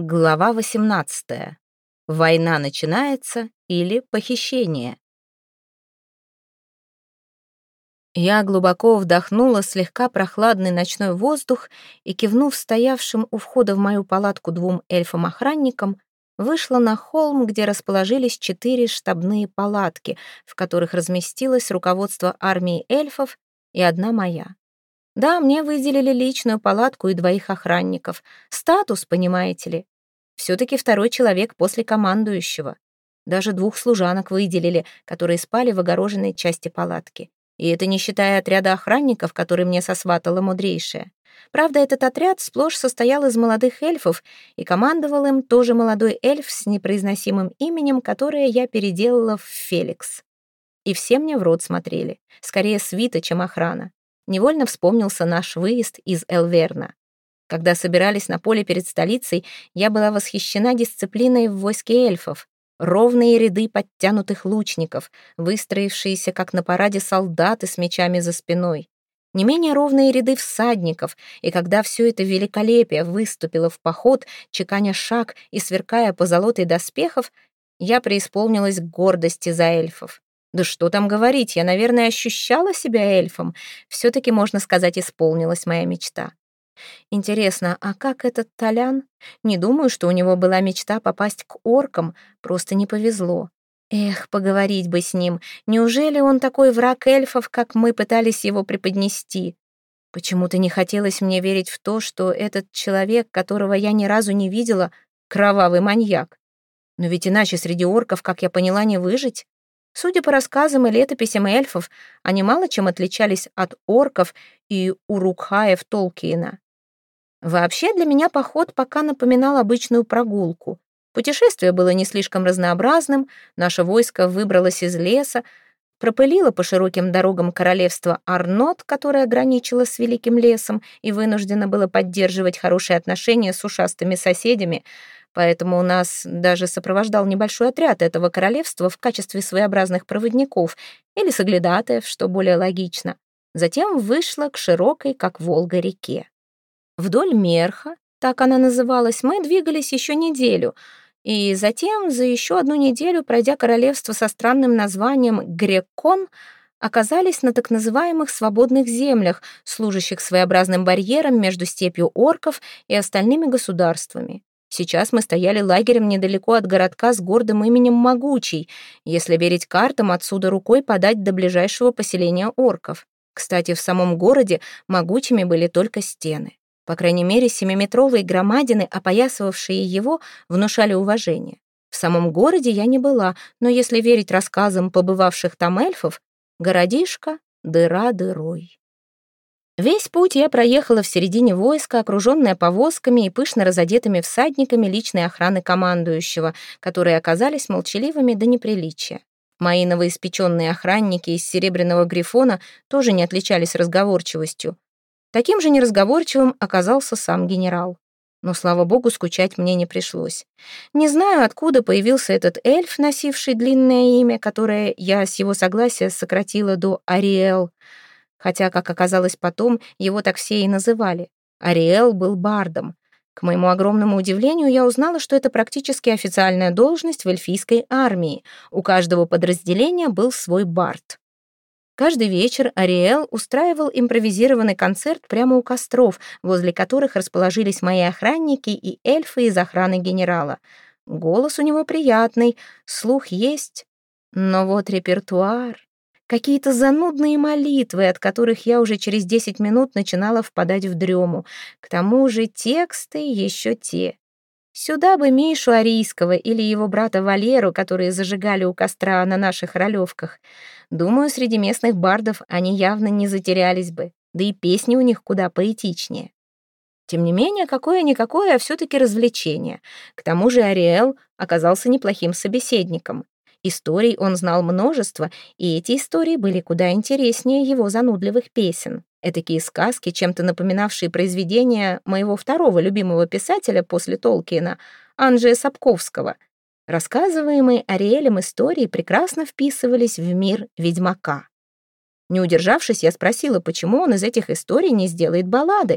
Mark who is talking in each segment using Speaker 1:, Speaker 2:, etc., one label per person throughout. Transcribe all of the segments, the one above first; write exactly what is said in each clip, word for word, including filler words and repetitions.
Speaker 1: Глава восемнадцатая. Война начинается или похищение. Я глубоко вдохнула слегка прохладный ночной воздух и, кивнув стоявшим у входа в мою палатку двум эльфам-охранникам, вышла на холм, где расположились четыре штабные палатки, в которых разместилось руководство армии эльфов и одна моя. Да, мне выделили личную палатку и двоих охранников. Статус, понимаете ли. Все-таки второй человек после командующего. Даже двух служанок выделили, которые спали в огороженной части палатки. И это не считая отряда охранников, который мне сосватала мудрейшая. Правда, этот отряд сплошь состоял из молодых эльфов, и командовал им тоже молодой эльф с непроизносимым именем, которое я переделала в Феликс. И все мне в рот смотрели. Скорее свита, чем охрана. Невольно вспомнился наш выезд из Элверна. Когда собирались на поле перед столицей, я была восхищена дисциплиной в войске эльфов. Ровные ряды подтянутых лучников, выстроившиеся, как на параде, солдаты с мечами за спиной. Не менее ровные ряды всадников, и когда все это великолепие выступило в поход, чеканя шаг и сверкая позолотой доспехов, я преисполнилась гордости за эльфов. Да что там говорить, я, наверное, ощущала себя эльфом. Все-таки, можно сказать, исполнилась моя мечта. Интересно, а как этот Толян? Не думаю, что у него была мечта попасть к оркам, просто не повезло. Эх, поговорить бы с ним. Неужели он такой враг эльфов, как мы пытались его преподнести? Почему-то не хотелось мне верить в то, что этот человек, которого я ни разу не видела, кровавый маньяк. Но ведь иначе среди орков, как я поняла, не выжить. Судя по рассказам и летописям эльфов, они мало чем отличались от орков и урукхаев Толкиена. Вообще для меня поход пока напоминал обычную прогулку. Путешествие было не слишком разнообразным, наше войско выбралось из леса, пропылило по широким дорогам королевства Арнот, которое граничило с Великим лесом и вынуждено было поддерживать хорошие отношения с ушастыми соседями, поэтому у нас даже сопровождал небольшой отряд этого королевства в качестве своеобразных проводников или соглядатаев, что более логично. Затем вышла к широкой, как Волга, реке. Вдоль Мерха, так она называлась, мы двигались еще неделю, и затем за еще одну неделю, пройдя королевство со странным названием Греккон, оказались на так называемых свободных землях, служащих своеобразным барьером между степью орков и остальными государствами. Сейчас мы стояли лагерем недалеко от городка с гордым именем Могучий, если верить картам, отсюда рукой подать до ближайшего поселения орков. Кстати, в самом городе могучими были только стены. По крайней мере, семиметровые громадины, опоясывавшие его, внушали уважение. В самом городе я не была, но если верить рассказам побывавших там эльфов, городишко дыра дырой. Весь путь я проехала в середине войска, окруженная повозками и пышно разодетыми всадниками личной охраны командующего, которые оказались молчаливыми до неприличия. Мои новоиспеченные охранники из Серебряного Грифона тоже не отличались разговорчивостью. Таким же неразговорчивым оказался сам генерал. Но, слава богу, скучать мне не пришлось. Не знаю, откуда появился этот эльф, носивший длинное имя, которое я с его согласия сократила до Ариэл. Хотя, как оказалось потом, его так все и называли. Ариэл был бардом. К моему огромному удивлению, я узнала, что это практически официальная должность в эльфийской армии. У каждого подразделения был свой бард. Каждый вечер Ариэл устраивал импровизированный концерт прямо у костров, возле которых расположились мои охранники и эльфы из охраны генерала. Голос у него приятный, слух есть, но вот репертуар... Какие-то занудные молитвы, от которых я уже через десять минут начинала впадать в дрему. К тому же тексты еще те. Сюда бы Мишу Арийского или его брата Валеру, которые зажигали у костра на наших ролевках. Думаю, среди местных бардов они явно не затерялись бы, да и песни у них куда поэтичнее. Тем не менее, какое-никакое, а все-таки развлечение. К тому же Ариэл оказался неплохим собеседником. Историй он знал множество, и эти истории были куда интереснее его занудливых песен. Этакие сказки, чем-то напоминавшие произведения моего второго любимого писателя после Толкиена, Анджея Сапковского. Рассказываемые Ариэлем истории прекрасно вписывались в мир ведьмака. Не удержавшись, я спросила, почему он из этих историй не сделает баллады.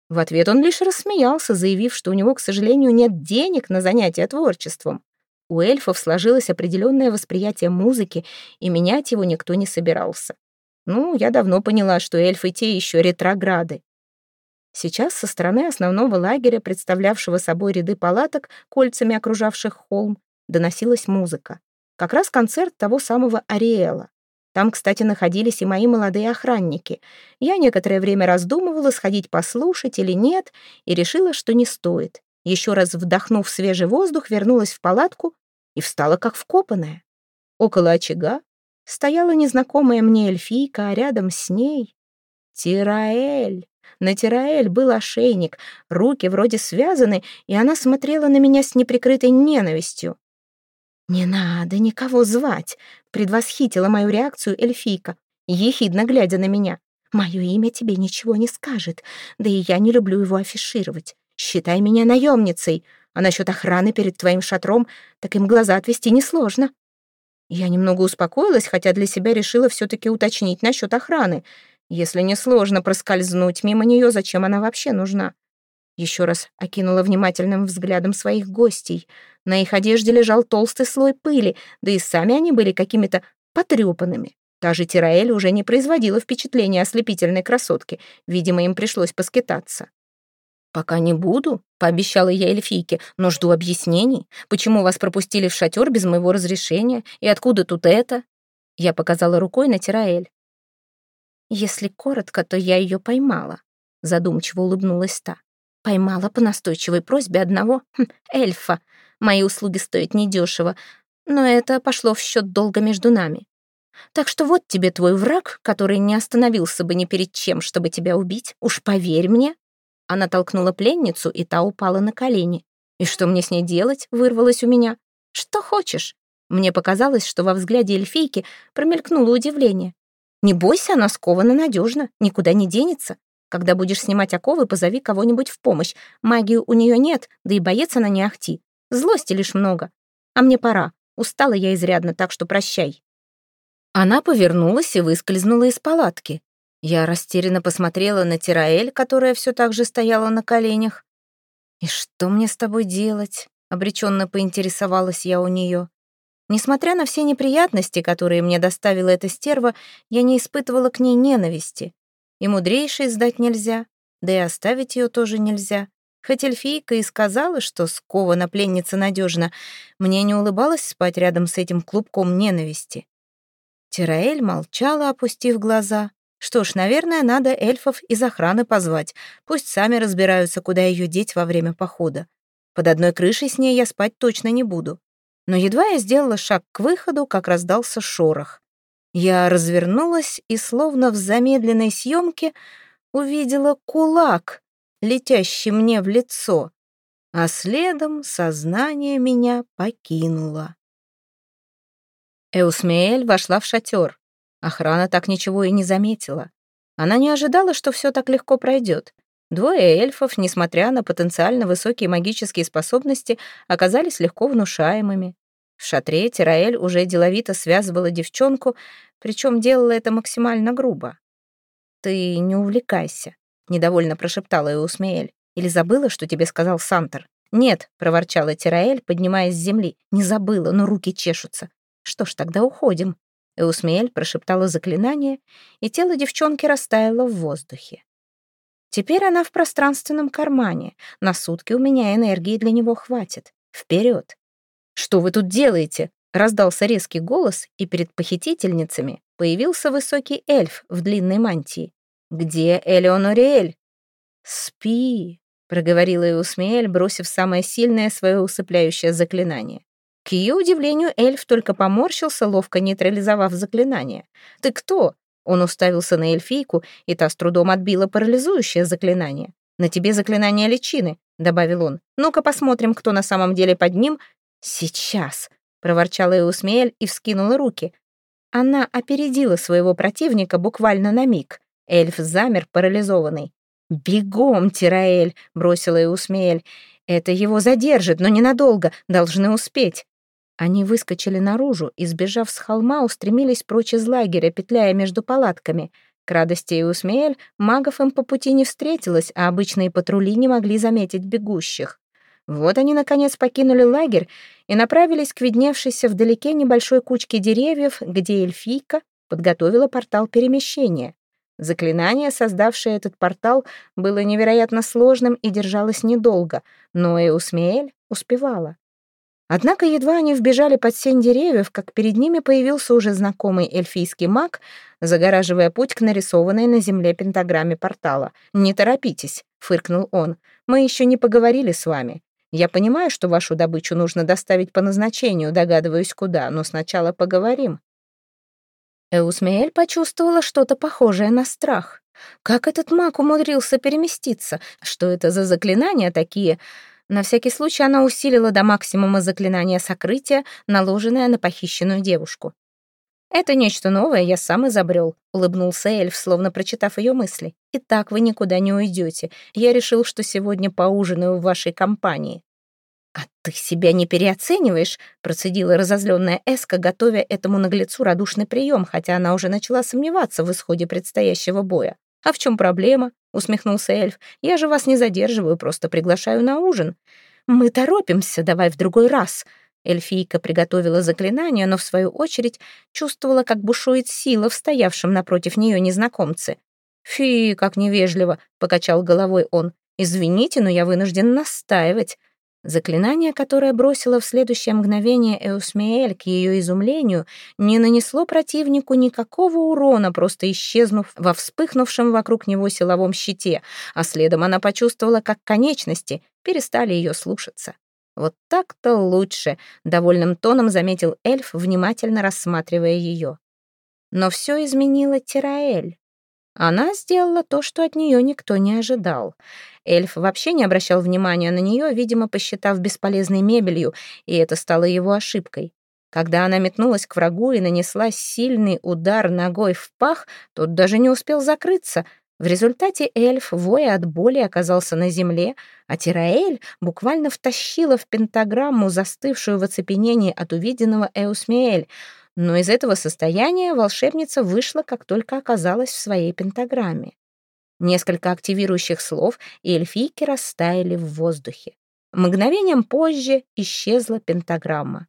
Speaker 1: В ответ он лишь рассмеялся, заявив, что у него, к сожалению, нет денег на занятия творчеством. У эльфов сложилось определенное восприятие музыки, и менять его никто не собирался. Ну, я давно поняла, что эльфы те еще ретрограды. Сейчас со стороны основного лагеря, представлявшего собой ряды палаток, кольцами окружавших холм, доносилась музыка. Как раз концерт того самого Ариэла. Там, кстати, находились и мои молодые охранники. Я некоторое время раздумывала, сходить послушать или нет, и решила, что не стоит. Еще раз вдохнув свежий воздух, вернулась в палатку и встала как вкопанная. Около очага стояла незнакомая мне эльфийка, а рядом с ней — Тираэль. На Тираэль был ошейник, руки вроде связаны, и она смотрела на меня с неприкрытой ненавистью. «Не надо никого звать», — предвосхитила мою реакцию эльфийка, ехидно глядя на меня. «Мое имя тебе ничего не скажет, да и я не люблю его афишировать. Считай меня наемницей, а насчет охраны перед твоим шатром так им глаза отвести несложно». Я немного успокоилась, хотя для себя решила все-таки уточнить насчет охраны. Если не сложно проскользнуть мимо нее, зачем она вообще нужна? Еще раз окинула внимательным взглядом своих гостей. На их одежде лежал толстый слой пыли, да и сами они были какими-то потрепанными. Та же Тираэль уже не производила впечатления ослепительной красотки. Видимо, им пришлось поскитаться. «Пока не буду», — пообещала я эльфийке, «но жду объяснений. Почему вас пропустили в шатер без моего разрешения? И откуда тут это?» Я показала рукой на Тираэль. «Если коротко, то я ее поймала», — задумчиво улыбнулась та. «Поймала по настойчивой просьбе одного хм, эльфа. Мои услуги стоят недешево, но это пошло в счет долга между нами. Так что вот тебе твой враг, который не остановился бы ни перед чем, чтобы тебя убить. Уж поверь мне». Она толкнула пленницу, и та упала на колени. «И что мне с ней делать?» — вырвалось у меня. «Что хочешь». Мне показалось, что во взгляде эльфийки промелькнуло удивление. «Не бойся, она скована надежно, никуда не денется. Когда будешь снимать оковы, позови кого-нибудь в помощь. Магию у нее нет, да и боец она не ахти. Злости лишь много. А мне пора. Устала я изрядно, так что прощай». Она повернулась и выскользнула из палатки. Я растерянно посмотрела на Тираэль, которая все так же стояла на коленях. «И что мне с тобой делать?» — обреченно поинтересовалась я у нее. Несмотря на все неприятности, которые мне доставила эта стерва, я не испытывала к ней ненависти. И мудрейшей сдать нельзя, да и оставить ее тоже нельзя. Хоть эльфийка и сказала, что скована пленница надежно, мне не улыбалось спать рядом с этим клубком ненависти. Тираэль молчала, опустив глаза. Что ж, наверное, надо эльфов из охраны позвать. Пусть сами разбираются, куда ее деть во время похода. Под одной крышей с ней я спать точно не буду. Но едва я сделала шаг к выходу, как раздался шорох. Я развернулась и, словно в замедленной съемке, увидела кулак, летящий мне в лицо, а следом сознание меня покинуло. Эусмеэль вошла в шатер. Охрана так ничего и не заметила. Она не ожидала, что все так легко пройдет. Двое эльфов, несмотря на потенциально высокие магические способности, оказались легко внушаемыми. В шатре Тираэль уже деловито связывала девчонку, причем делала это максимально грубо. «Ты не увлекайся», — недовольно прошептала Эусмеэль. «Или забыла, что тебе сказал Сантер?» «Нет», — проворчала Тираэль, поднимаясь с земли. «Не забыла, но руки чешутся». «Что ж, тогда уходим». Эусмеэль прошептала заклинание, и тело девчонки растаяло в воздухе. Теперь она в пространственном кармане. На сутки у меня энергии для него хватит. Вперед! «Что вы тут делаете?» — раздался резкий голос, и перед похитительницами появился высокий эльф в длинной мантии. «Где Элеонориэль?» «Спи», — проговорила Эусмеэль, бросив самое сильное свое усыпляющее заклинание. К ее удивлению, эльф только поморщился, ловко нейтрализовав заклинание. «Ты кто?» Он уставился на эльфийку, и та с трудом отбила парализующее заклинание. «На тебе заклинание личины», — добавил он. «Ну-ка посмотрим, кто на самом деле под ним». «Сейчас», — проворчала Эусмеэль и вскинула руки. Она опередила своего противника буквально на миг. Эльф замер, парализованный. «Бегом, Тираэль», — бросила Эусмеэль. «Это его задержит, но ненадолго, должны успеть». Они выскочили наружу и, сбежав с холма, устремились прочь из лагеря, петляя между палатками. К радости Эусмеэль магов им по пути не встретилось, а обычные патрули не могли заметить бегущих. Вот они, наконец, покинули лагерь и направились к видневшейся вдалеке небольшой кучке деревьев, где эльфийка подготовила портал перемещения. Заклинание, создавшее этот портал, было невероятно сложным и держалось недолго, но Эусмеэль успевала. Однако едва они вбежали под сень деревьев, как перед ними появился уже знакомый эльфийский маг, загораживая путь к нарисованной на земле пентаграмме портала. «Не торопитесь», — фыркнул он, — «мы еще не поговорили с вами. Я понимаю, что вашу добычу нужно доставить по назначению, догадываюсь, куда, но сначала поговорим». Эусмеэль почувствовала что-то похожее на страх. Как этот маг умудрился переместиться? Что это за заклинания такие? На всякий случай она усилила до максимума заклинание сокрытия, наложенное на похищенную девушку. «Это нечто новое, я сам изобрел», — улыбнулся эльф, словно прочитав ее мысли. «И так вы никуда не уйдете. Я решил, что сегодня поужинаю в вашей компании». «А ты себя не переоцениваешь?» — процедила разозленная Эска, готовя этому наглецу радушный прием, хотя она уже начала сомневаться в исходе предстоящего боя. «А в чем проблема?» — усмехнулся эльф. «Я же вас не задерживаю, просто приглашаю на ужин». «Мы торопимся, давай в другой раз». Эльфийка приготовила заклинание, но в свою очередь чувствовала, как бушует сила в стоявшем напротив нее незнакомце. «Фи, как невежливо!» — покачал головой он. «Извините, но я вынужден настаивать». Заклинание, которое бросило в следующее мгновение Эусмеэль, к ее изумлению, не нанесло противнику никакого урона, просто исчезнув во вспыхнувшем вокруг него силовом щите, а следом она почувствовала, как конечности перестали ее слушаться. «Вот так-то лучше», — довольным тоном заметил эльф, внимательно рассматривая ее. Но все изменила Тираэль. Она сделала то, что от нее никто не ожидал. Эльф вообще не обращал внимания на нее, видимо, посчитав бесполезной мебелью, и это стало его ошибкой. Когда она метнулась к врагу и нанесла сильный удар ногой в пах, тот даже не успел закрыться. В результате эльф, воя от боли, оказался на земле, а Тираэль буквально втащила в пентаграмму, застывшую в оцепенении от увиденного Эусмеэль. Но из этого состояния волшебница вышла, как только оказалась в своей пентаграмме. Несколько активирующих слов, и эльфийки растаяли в воздухе. Мгновением позже исчезла пентаграмма.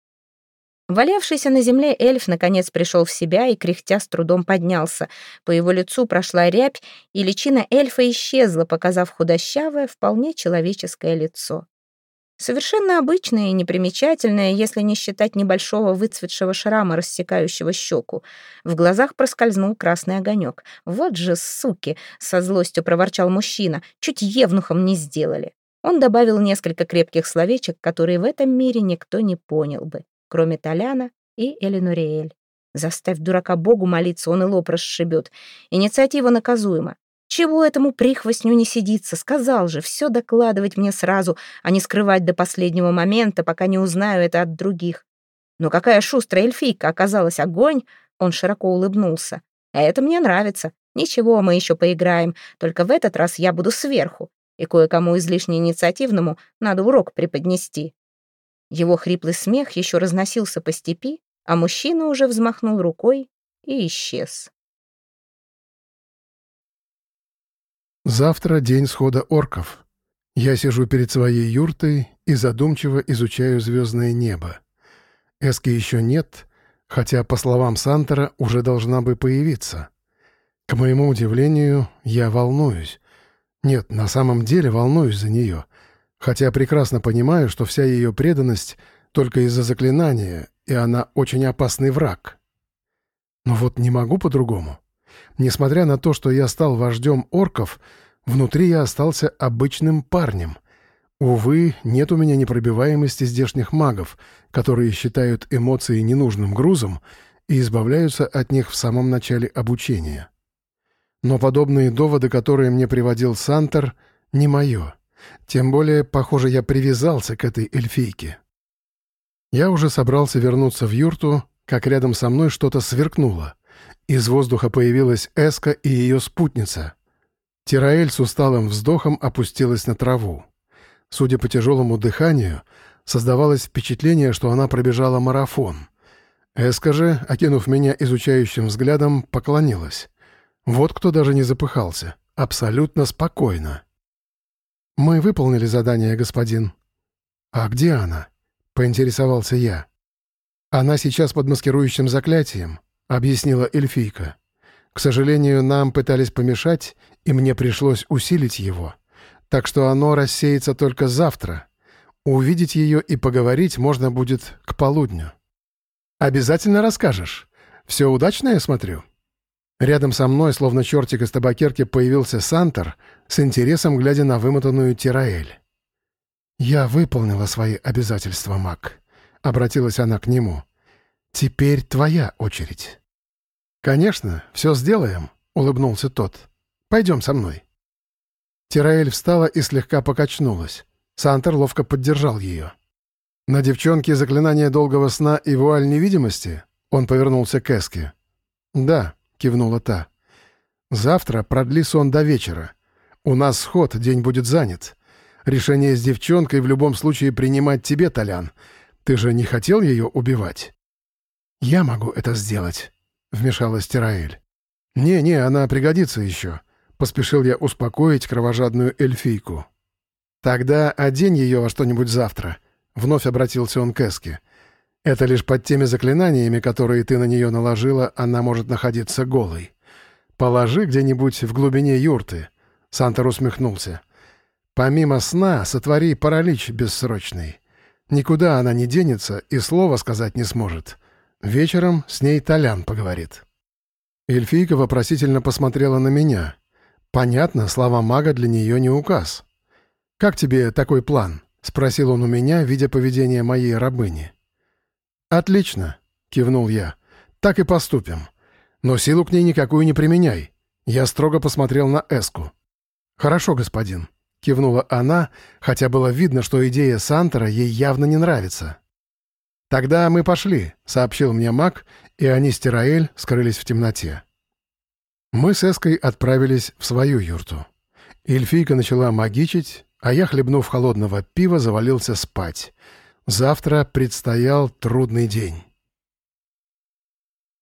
Speaker 1: Валявшийся на земле эльф наконец пришел в себя и, кряхтя, с трудом поднялся. По его лицу прошла рябь, и личина эльфа исчезла, показав худощавое, вполне человеческое лицо. Совершенно обычное и непримечательное, если не считать небольшого выцветшего шрама, рассекающего щеку. В глазах проскользнул красный огонек. «Вот же суки!» — со злостью проворчал мужчина. «Чуть евнухом не сделали». Он добавил несколько крепких словечек, которые в этом мире никто не понял бы, кроме Толяна и Элинуриэль. Заставь дурака Богу молиться, он и лоб расшибет. Инициатива наказуема. Чего этому прихвостню не сидится? Сказал же, все докладывать мне сразу, а не скрывать до последнего момента, пока не узнаю это от других. Но какая шустрая эльфийка оказалась, огонь! Он широко улыбнулся. А это мне нравится. Ничего, мы еще поиграем, только в этот раз я буду сверху, и кое-кому излишне инициативному надо урок преподнести. Его хриплый смех еще разносился по степи, а мужчина уже взмахнул рукой и исчез.
Speaker 2: Завтра день схода орков. Я сижу перед своей юртой и задумчиво изучаю звездное небо. Эски еще нет, хотя, по словам Сантера, уже должна бы появиться. К моему удивлению, я волнуюсь. Нет, на самом деле волнуюсь за нее, хотя прекрасно понимаю, что вся ее преданность только из-за заклинания, и она очень опасный враг. Но вот не могу по-другому. Несмотря на то, что я стал вождем орков, внутри я остался обычным парнем. Увы, нет у меня непробиваемости здешних магов, которые считают эмоции ненужным грузом и избавляются от них в самом начале обучения. Но подобные доводы, которые мне приводил Сантер, не мое. Тем более, похоже, я привязался к этой эльфийке. Я уже собрался вернуться в юрту, как рядом со мной что-то сверкнуло. Из воздуха появилась Эска и ее спутница. Тираэль с усталым вздохом опустилась на траву. Судя по тяжелому дыханию, создавалось впечатление, что она пробежала марафон. Эска же, окинув меня изучающим взглядом, поклонилась. Вот кто даже не запыхался. Абсолютно спокойно. «Мы выполнили задание, господин». «А где она?» — поинтересовался я. «Она сейчас под маскирующим заклятием», — объяснила эльфийка. «К сожалению, нам пытались помешать, и мне пришлось усилить его. Так что оно рассеется только завтра. Увидеть ее и поговорить можно будет к полудню». «Обязательно расскажешь. Все удачно, я смотрю?» Рядом со мной, словно чертик из табакерки, появился Сантер, с интересом глядя на вымотанную Тираэль. «Я выполнила свои обязательства, маг», — обратилась она к нему. «Теперь твоя очередь». «Конечно, все сделаем», — улыбнулся тот. «Пойдем со мной». Тираэль встала и слегка покачнулась. Сантер ловко поддержал ее. «На девчонке заклинание долгого сна и вуаль невидимости?» Он повернулся к Эске. «Да», — кивнула та. «Завтра продли сон до вечера. У нас сход, день будет занят. Решение с девчонкой в любом случае принимать тебе, Толян. Ты же не хотел ее убивать?» «Я могу это сделать», — вмешалась Тираэль. «Не-не, она пригодится еще», — поспешил я успокоить кровожадную эльфийку. «Тогда одень ее во что-нибудь завтра», — вновь обратился он к Эске. «Это лишь под теми заклинаниями, которые ты на нее наложила, она может находиться голой. Положи где-нибудь в глубине юрты», — Сантер усмехнулся. «Помимо сна сотвори паралич бессрочный. Никуда она не денется и слова сказать не сможет. Вечером с ней Толян поговорит». Эльфийка вопросительно посмотрела на меня. Понятно, слова мага для нее не указ. «Как тебе такой план?» — спросил он у меня, видя поведение моей рабыни. «Отлично», — кивнул я. «Так и поступим. Но силу к ней никакую не применяй». Я строго посмотрел на Эску. «Хорошо, господин», — кивнула она, хотя было видно, что идея Сантера ей явно не нравится. «Тогда мы пошли», — сообщил мне маг, и они с Тираэль скрылись в темноте. Мы с Эской отправились в свою юрту. Эльфийка начала магичить, а я, хлебнув холодного пива, завалился спать. Завтра предстоял трудный день.